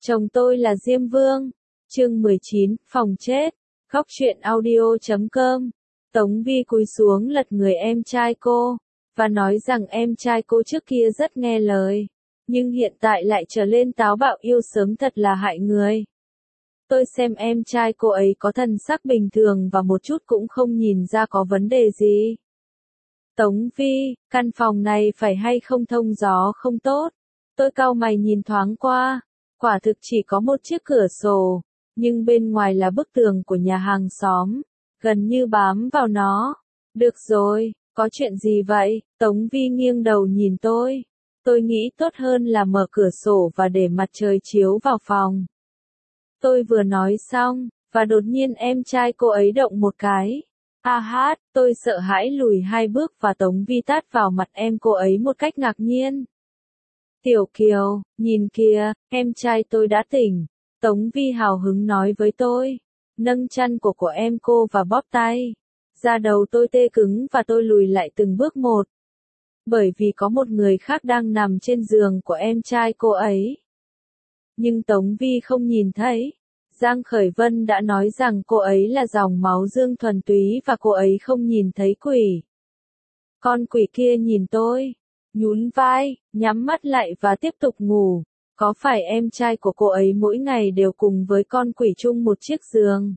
Chồng tôi là Diêm Vương. Chương 19, phòng chết. Khóc chuyện audio.com. Tống Vi cúi xuống lật người em trai cô, và nói rằng em trai cô trước kia rất nghe lời, nhưng hiện tại lại trở lên táo bạo yêu sớm thật là hại người. Tôi xem em trai cô ấy có thần sắc bình thường và một chút cũng không nhìn ra có vấn đề gì. Tống Vi, căn phòng này phải hay không thông gió không tốt. Tôi cau mày nhìn thoáng qua, quả thực chỉ có một chiếc cửa sổ, nhưng bên ngoài là bức tường của nhà hàng xóm, gần như bám vào nó. Được rồi, có chuyện gì vậy? Tống Vi nghiêng đầu nhìn tôi. Tôi nghĩ tốt hơn là mở cửa sổ và để mặt trời chiếu vào phòng. Tôi vừa nói xong, và đột nhiên em trai cô ấy động một cái. Tôi sợ hãi lùi 2 bước và Tống Vi tát vào mặt em cô ấy một cách ngạc nhiên. Tiểu Kiều, nhìn kìa, em trai tôi đã tỉnh. Tống Vi hào hứng nói với tôi, nâng chăn của em cô và bóp tay. Da đầu tôi tê cứng và tôi lùi lại từng bước một. Bởi vì có một người khác đang nằm trên giường của em trai cô ấy. Nhưng Tống Vi không nhìn thấy. Giang Khởi Vân đã nói rằng cô ấy là dòng máu dương thuần túy và cô ấy không nhìn thấy quỷ. Con quỷ kia nhìn tôi, nhún vai, nhắm mắt lại và tiếp tục ngủ. Có phải em trai của cô ấy mỗi ngày đều cùng với con quỷ chung một chiếc giường?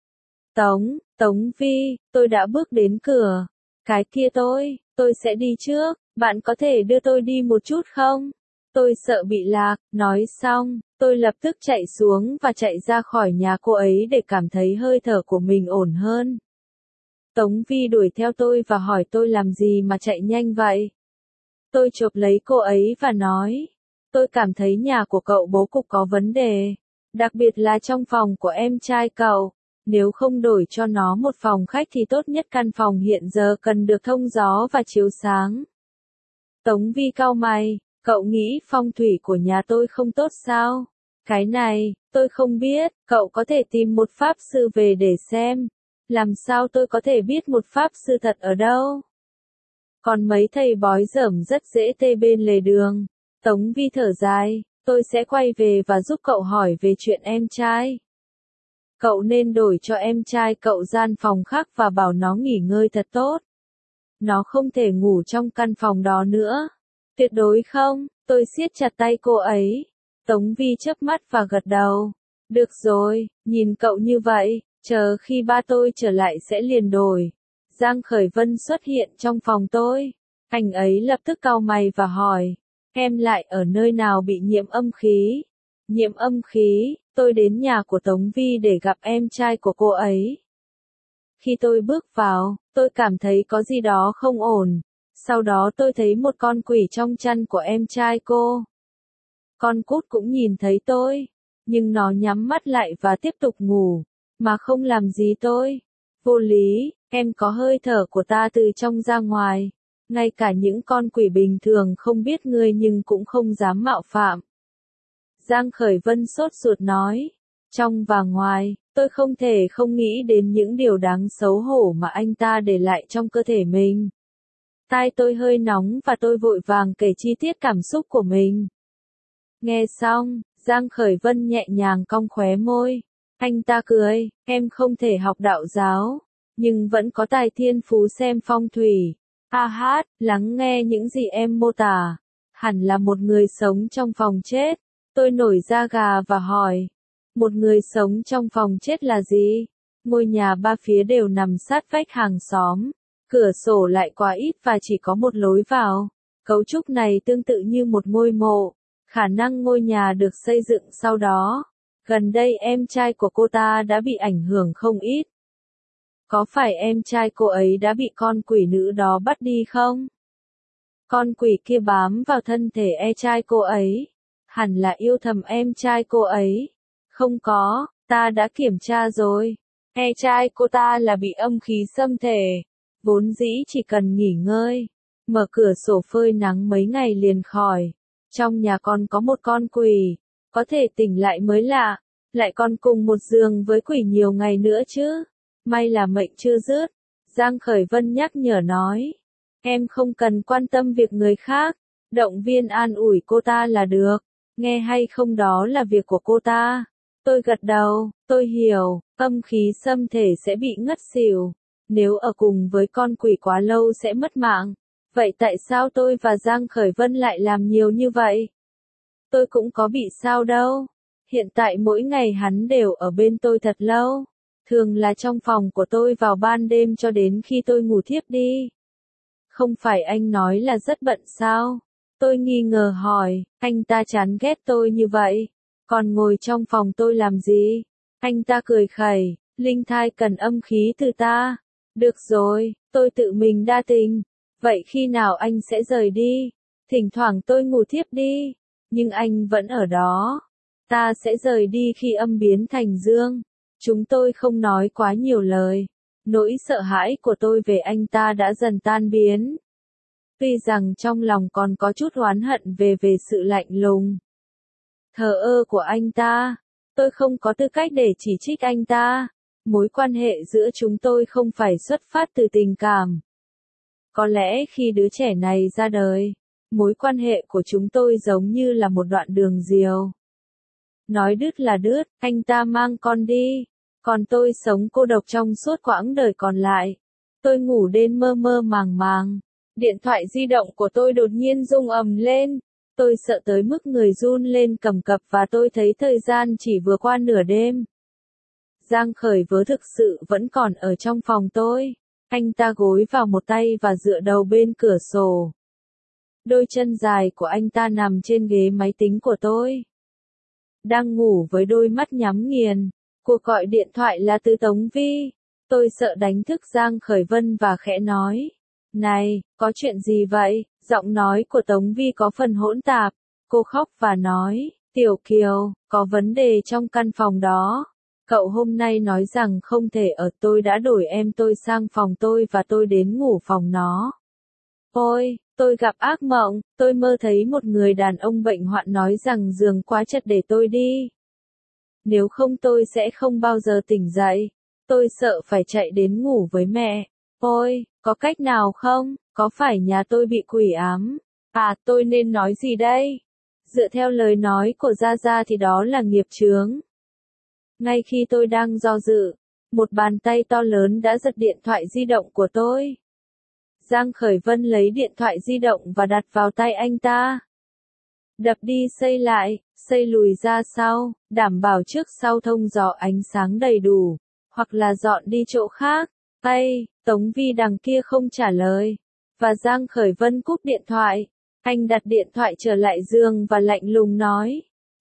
Tống Vi, tôi đã bước đến cửa. Cái kia tôi sẽ đi trước, bạn có thể đưa tôi đi một chút không? Tôi sợ bị lạc, nói xong, tôi lập tức chạy xuống và chạy ra khỏi nhà cô ấy để cảm thấy hơi thở của mình ổn hơn. Tống Vi đuổi theo tôi và hỏi tôi làm gì mà chạy nhanh vậy? Tôi chộp lấy cô ấy và nói, tôi cảm thấy nhà của cậu bố cục có vấn đề, đặc biệt là trong phòng của em trai cậu. Nếu không đổi cho nó một phòng khách thì tốt nhất căn phòng hiện giờ cần được thông gió và chiếu sáng. Tống Vi cau mày, cậu nghĩ phong thủy của nhà tôi không tốt sao? Cái này, tôi không biết, cậu có thể tìm một pháp sư về để xem. Làm sao tôi có thể biết một pháp sư thật ở đâu? Còn mấy thầy bói dởm rất dễ tê bên lề đường. Tống Vi thở dài, tôi sẽ quay về và giúp cậu hỏi về chuyện em trai. Cậu nên đổi cho em trai cậu gian phòng khác và bảo nó nghỉ ngơi thật tốt. Nó không thể ngủ trong căn phòng đó nữa. Tuyệt đối không, tôi siết chặt tay cô ấy. Tống Vi chớp mắt và gật đầu. Được rồi, nhìn cậu như vậy, chờ khi ba tôi trở lại sẽ liền đổi. Giang Khởi Vân xuất hiện trong phòng tôi. Anh ấy lập tức cau mày và hỏi, em lại ở nơi nào bị nhiễm âm khí? Nhiễm âm khí, tôi đến nhà của Tống Vi để gặp em trai của cô ấy. Khi tôi bước vào, tôi cảm thấy có gì đó không ổn. Sau đó tôi thấy một con quỷ trong chăn của em trai cô. Con cút cũng nhìn thấy tôi, nhưng nó nhắm mắt lại và tiếp tục ngủ, mà không làm gì tôi. Vô lý, em có hơi thở của ta từ trong ra ngoài. Ngay cả những con quỷ bình thường không biết ngươi nhưng cũng không dám mạo phạm. Giang Khởi Vân sốt ruột nói, trong và ngoài, tôi không thể không nghĩ đến những điều đáng xấu hổ mà anh ta để lại trong cơ thể mình. Tai tôi hơi nóng và tôi vội vàng kể chi tiết cảm xúc của mình. Nghe xong, Giang Khởi Vân nhẹ nhàng cong khóe môi. Anh ta cười, em không thể học đạo giáo, nhưng vẫn có tài thiên phú xem phong thủy. Lắng nghe những gì em mô tả. Hẳn là một người sống trong phòng chết. Tôi nổi da gà và hỏi, một người sống trong phòng chết là gì? Ngôi nhà ba phía đều nằm sát vách hàng xóm. Cửa sổ lại quá ít và chỉ có một lối vào. Cấu trúc này tương tự như một ngôi mộ. Khả năng ngôi nhà được xây dựng sau đó. Gần đây em trai của cô ta đã bị ảnh hưởng không ít. Có phải em trai cô ấy đã bị con quỷ nữ đó bắt đi không? Con quỷ kia bám vào thân thể em trai cô ấy. Hẳn là yêu thầm em trai cô ấy. Không có, ta đã kiểm tra rồi. Em trai cô ta là bị âm khí xâm thể. Vốn dĩ chỉ cần nghỉ ngơi, mở cửa sổ phơi nắng mấy ngày liền khỏi. Trong nhà còn có một con quỷ, có thể tỉnh lại mới lạ, lại còn cùng một giường với quỷ nhiều ngày nữa chứ. May là mệnh chưa dứt. Giang Khởi Vân nhắc nhở nói, em không cần quan tâm việc người khác, động viên an ủi cô ta là được. Nghe hay không đó là việc của cô ta. Tôi gật đầu, tôi hiểu, âm khí xâm thể sẽ bị ngất xỉu. Nếu ở cùng với con quỷ quá lâu sẽ mất mạng. Vậy tại sao tôi và Giang Khởi Vân lại làm nhiều như vậy? Tôi cũng có bị sao đâu. Hiện tại mỗi ngày hắn đều ở bên tôi thật lâu. Thường là trong phòng của tôi vào ban đêm cho đến khi tôi ngủ thiếp đi. Không phải anh nói là rất bận sao? Tôi nghi ngờ hỏi, anh ta chán ghét tôi như vậy. Còn ngồi trong phòng tôi làm gì? Anh ta cười khẩy, linh thai cần âm khí từ ta. Được rồi, tôi tự mình đa tình. Vậy khi nào anh sẽ rời đi? Thỉnh thoảng tôi ngủ thiếp đi. Nhưng anh vẫn ở đó. Ta sẽ rời đi khi âm biến thành dương. Chúng tôi không nói quá nhiều lời. Nỗi sợ hãi của tôi về anh ta đã dần tan biến. Tuy rằng trong lòng còn có chút oán hận về sự lạnh lùng, thờ ơ của anh ta. Tôi không có tư cách để chỉ trích anh ta. Mối quan hệ giữa chúng tôi không phải xuất phát từ tình cảm. Có lẽ khi đứa trẻ này ra đời, mối quan hệ của chúng tôi giống như là một đoạn đường diều. Nói đứt là đứt, anh ta mang con đi. Còn tôi sống cô độc trong suốt quãng đời còn lại. Tôi ngủ đến mơ mơ màng màng. Điện thoại di động của tôi đột nhiên rung ầm lên. Tôi sợ tới mức người run lên cầm cập và tôi thấy thời gian chỉ vừa qua nửa đêm. Giang Khởi Vớ thực sự vẫn còn ở trong phòng tôi. Anh ta gối vào một tay và dựa đầu bên cửa sổ. Đôi chân dài của anh ta nằm trên ghế máy tính của tôi. Đang ngủ với đôi mắt nhắm nghiền. Cuộc gọi điện thoại là từ Tống Vi. Tôi sợ đánh thức Giang Khởi Vân và khẽ nói. Này, có chuyện gì vậy? Giọng nói của Tống Vi có phần hỗn tạp. Cô khóc và nói, Tiểu Kiều, có vấn đề trong căn phòng đó. Cậu hôm nay nói rằng không thể ở, tôi đã đổi em tôi sang phòng tôi và tôi đến ngủ phòng nó. Ôi, tôi gặp ác mộng, tôi mơ thấy một người đàn ông bệnh hoạn nói rằng giường quá chật để tôi đi. Nếu không tôi sẽ không bao giờ tỉnh dậy. Tôi sợ phải chạy đến ngủ với mẹ. Ôi, có cách nào không? Có phải nhà tôi bị quỷ ám? À, tôi nên nói gì đây? Dựa theo lời nói của Gia Gia thì đó là nghiệp chướng. Ngay khi tôi đang do dự, một bàn tay to lớn đã giật điện thoại di động của tôi. Giang Khởi Vân lấy điện thoại di động và đặt vào tay anh ta. Đập đi xây lại, xây lùi ra sau, đảm bảo trước sau thông gió ánh sáng đầy đủ, hoặc là dọn đi chỗ khác. Tống Vi đằng kia không trả lời, và Giang Khởi Vân cúp điện thoại. Anh đặt điện thoại trở lại giường và lạnh lùng nói.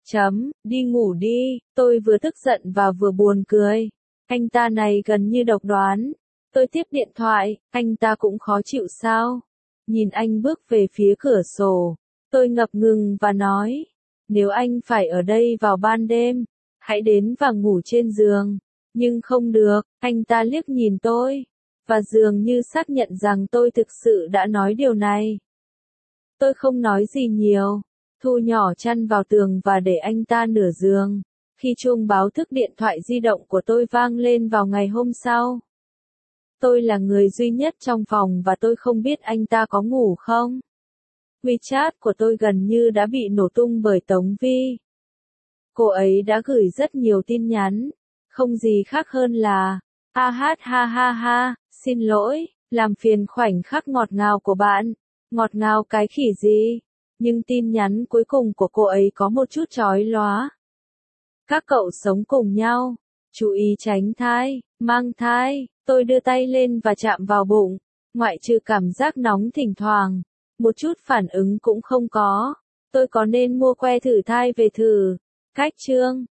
Đi ngủ đi, tôi vừa tức giận và vừa buồn cười. Anh ta này gần như độc đoán. Tôi tiếp điện thoại, anh ta cũng khó chịu sao? Nhìn anh bước về phía cửa sổ. Tôi ngập ngừng và nói. Nếu anh phải ở đây vào ban đêm, hãy đến và ngủ trên giường. Nhưng không được, anh ta liếc nhìn tôi. Và dường như xác nhận rằng tôi thực sự đã nói điều này. Tôi không nói gì nhiều. Thu nhỏ chăn vào tường và để anh ta nửa giường. Khi chuông báo thức điện thoại di động của tôi vang lên vào ngày hôm sau. Tôi là người duy nhất trong phòng và tôi không biết anh ta có ngủ không. WeChat của tôi gần như đã bị nổ tung bởi Tống Vi. Cô ấy đã gửi rất nhiều tin nhắn. Không gì khác hơn là, ha ha, xin lỗi, làm phiền khoảnh khắc ngọt ngào của bạn. Ngọt ngào cái khỉ gì? Nhưng tin nhắn cuối cùng của cô ấy có một chút chói lóa. Các cậu sống cùng nhau. Chú ý tránh thai, mang thai. Tôi đưa tay lên và chạm vào bụng. Ngoại trừ cảm giác nóng thỉnh thoảng. Một chút phản ứng cũng không có. Tôi có nên mua que thử thai về thử? Cách chương